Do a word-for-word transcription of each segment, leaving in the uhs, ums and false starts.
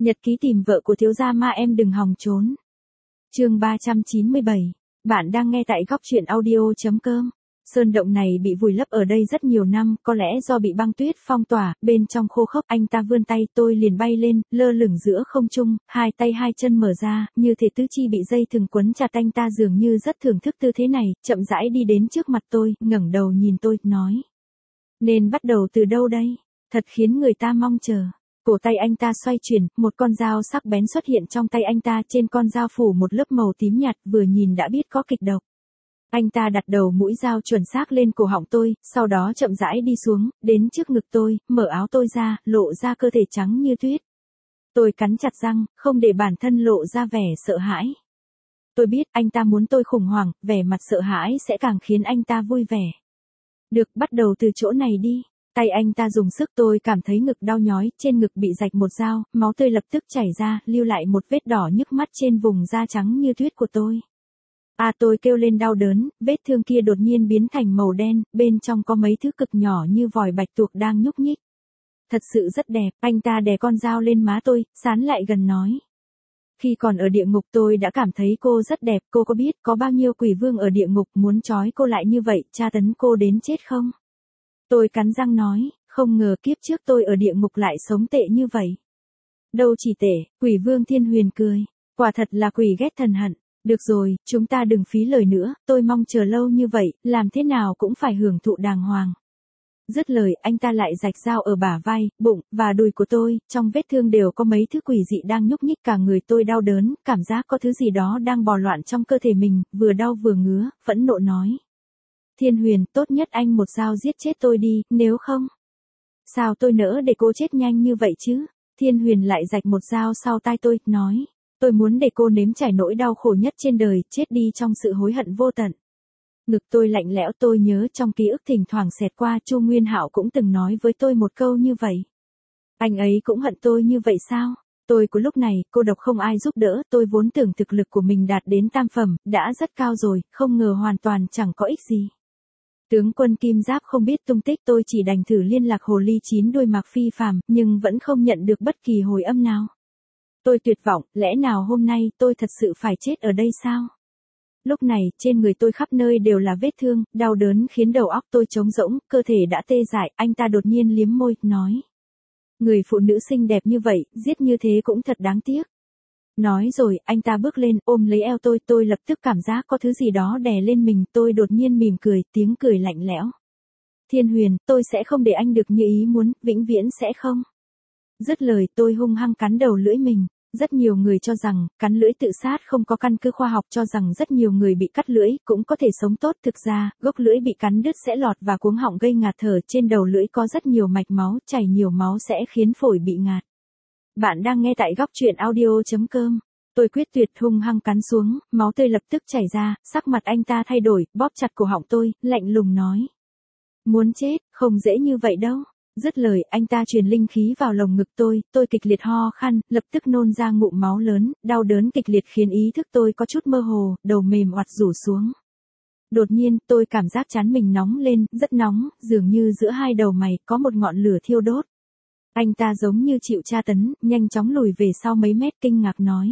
Nhật ký tìm vợ của thiếu gia ma em đừng hòng trốn. Chương ba trăm chín mươi bảy. Bạn đang nghe tại góc truyện audio chấm com. Sơn động này bị vùi lấp ở đây rất nhiều năm, có lẽ do bị băng tuyết phong tỏa, bên trong khô khốc. Anh ta vươn tay, tôi liền bay lên, lơ lửng giữa không trung, hai tay hai chân mở ra, như thể tứ chi bị dây thừng quấn chặt. Anh ta dường như rất thưởng thức tư thế này, chậm rãi đi đến trước mặt tôi, ngẩng đầu nhìn tôi, nói: Nên bắt đầu từ đâu đây? Thật khiến người ta mong chờ. Cổ tay anh ta xoay chuyển, một con dao sắc bén xuất hiện trong tay anh ta, trên con dao phủ một lớp màu tím nhạt, vừa nhìn đã biết có kịch độc. Anh ta đặt đầu mũi dao chuẩn xác lên cổ họng tôi, sau đó chậm rãi đi xuống, đến trước ngực tôi, mở áo tôi ra, lộ ra cơ thể trắng như tuyết. Tôi cắn chặt răng, không để bản thân lộ ra vẻ sợ hãi. Tôi biết anh ta muốn tôi khủng hoảng, vẻ mặt sợ hãi sẽ càng khiến anh ta vui vẻ. Được, bắt đầu từ chỗ này đi. Tay anh ta dùng sức, tôi cảm thấy ngực đau nhói, trên ngực bị rạch một dao, máu tươi lập tức chảy ra, lưu lại một vết đỏ nhức mắt trên vùng da trắng như tuyết của tôi. À, tôi kêu lên đau đớn, vết thương kia đột nhiên biến thành màu đen, bên trong có mấy thứ cực nhỏ như vòi bạch tuộc đang nhúc nhích. Thật sự rất đẹp. Anh ta đè con dao lên má tôi, sán lại gần nói: Khi còn ở địa ngục tôi đã cảm thấy cô rất đẹp, cô có biết có bao nhiêu quỷ vương ở địa ngục muốn trói cô lại như vậy, tra tấn cô đến chết không? Tôi cắn răng nói, không ngờ kiếp trước tôi ở địa ngục lại sống tệ như vậy. Đâu chỉ tệ, quỷ vương Thiên Huyền cười, quả thật là quỷ ghét thần hận. Được rồi, chúng ta đừng phí lời nữa, tôi mong chờ lâu như vậy, làm thế nào cũng phải hưởng thụ đàng hoàng. Dứt lời, anh ta lại rạch dao ở bả vai, bụng, và đùi của tôi, trong vết thương đều có mấy thứ quỷ dị đang nhúc nhích. Cả người tôi đau đớn, cảm giác có thứ gì đó đang bò loạn trong cơ thể mình, vừa đau vừa ngứa, phẫn nộ nói: Thiên Huyền, tốt nhất anh một dao giết chết tôi đi, nếu không... Sao tôi nỡ để cô chết nhanh như vậy chứ? Thiên Huyền lại rạch một dao sau tai tôi, nói: Tôi muốn để cô nếm trải nỗi đau khổ nhất trên đời, chết đi trong sự hối hận vô tận. Ngực tôi lạnh lẽo, tôi nhớ trong ký ức thỉnh thoảng xẹt qua, Chu Nguyên Hạo cũng từng nói với tôi một câu như vậy. Anh ấy cũng hận tôi như vậy sao? Tôi của lúc này, cô độc không ai giúp đỡ, tôi vốn tưởng thực lực của mình đạt đến tam phẩm, đã rất cao rồi, không ngờ hoàn toàn chẳng có ích gì. Tướng quân Kim Giáp không biết tung tích, tôi chỉ đành thử liên lạc hồ ly chín đuôi Mạc Phi Phàm, nhưng vẫn không nhận được bất kỳ hồi âm nào. Tôi tuyệt vọng, lẽ nào hôm nay tôi thật sự phải chết ở đây sao? Lúc này, trên người tôi khắp nơi đều là vết thương, đau đớn khiến đầu óc tôi trống rỗng, cơ thể đã tê dại. Anh ta đột nhiên liếm môi, nói: Người phụ nữ xinh đẹp như vậy, giết như thế cũng thật đáng tiếc. Nói rồi, anh ta bước lên, ôm lấy eo tôi, tôi lập tức cảm giác có thứ gì đó đè lên mình, tôi đột nhiên mỉm cười, tiếng cười lạnh lẽo. Thiên Huyền, tôi sẽ không để anh được như ý muốn, vĩnh viễn sẽ không. Dứt lời, tôi hung hăng cắn đầu lưỡi mình. Rất nhiều người cho rằng, cắn lưỡi tự sát không có căn cứ khoa học, cho rằng rất nhiều người bị cắt lưỡi, cũng có thể sống tốt. Thực ra, gốc lưỡi bị cắn đứt sẽ lọt vào cuống họng gây ngạt thở, trên đầu lưỡi có rất nhiều mạch máu, chảy nhiều máu sẽ khiến phổi bị ngạt. Bạn đang nghe tại góc truyện audio chấm com. Tôi quyết tuyệt hung hăng cắn xuống, máu tươi lập tức chảy ra, sắc mặt anh ta thay đổi, bóp chặt cổ họng tôi, lạnh lùng nói: Muốn chết, không dễ như vậy đâu. Dứt lời, anh ta truyền linh khí vào lồng ngực tôi, tôi kịch liệt ho khan, lập tức nôn ra ngụm máu lớn, đau đớn kịch liệt khiến ý thức tôi có chút mơ hồ, đầu mềm oặt rủ xuống. Đột nhiên, tôi cảm giác trán mình nóng lên, rất nóng, dường như giữa hai đầu mày có một ngọn lửa thiêu đốt. Anh ta giống như chịu tra tấn, nhanh chóng lùi về sau mấy mét, kinh ngạc nói: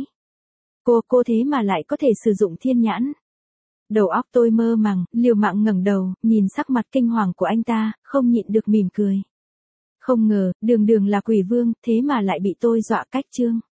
Cô, cô thế mà lại có thể sử dụng thiên nhãn. Đầu óc tôi mơ màng, liều mạng ngẩng đầu, nhìn sắc mặt kinh hoàng của anh ta, không nhịn được mỉm cười. Không ngờ, đường đường là quỷ vương, thế mà lại bị tôi dọa cách chương.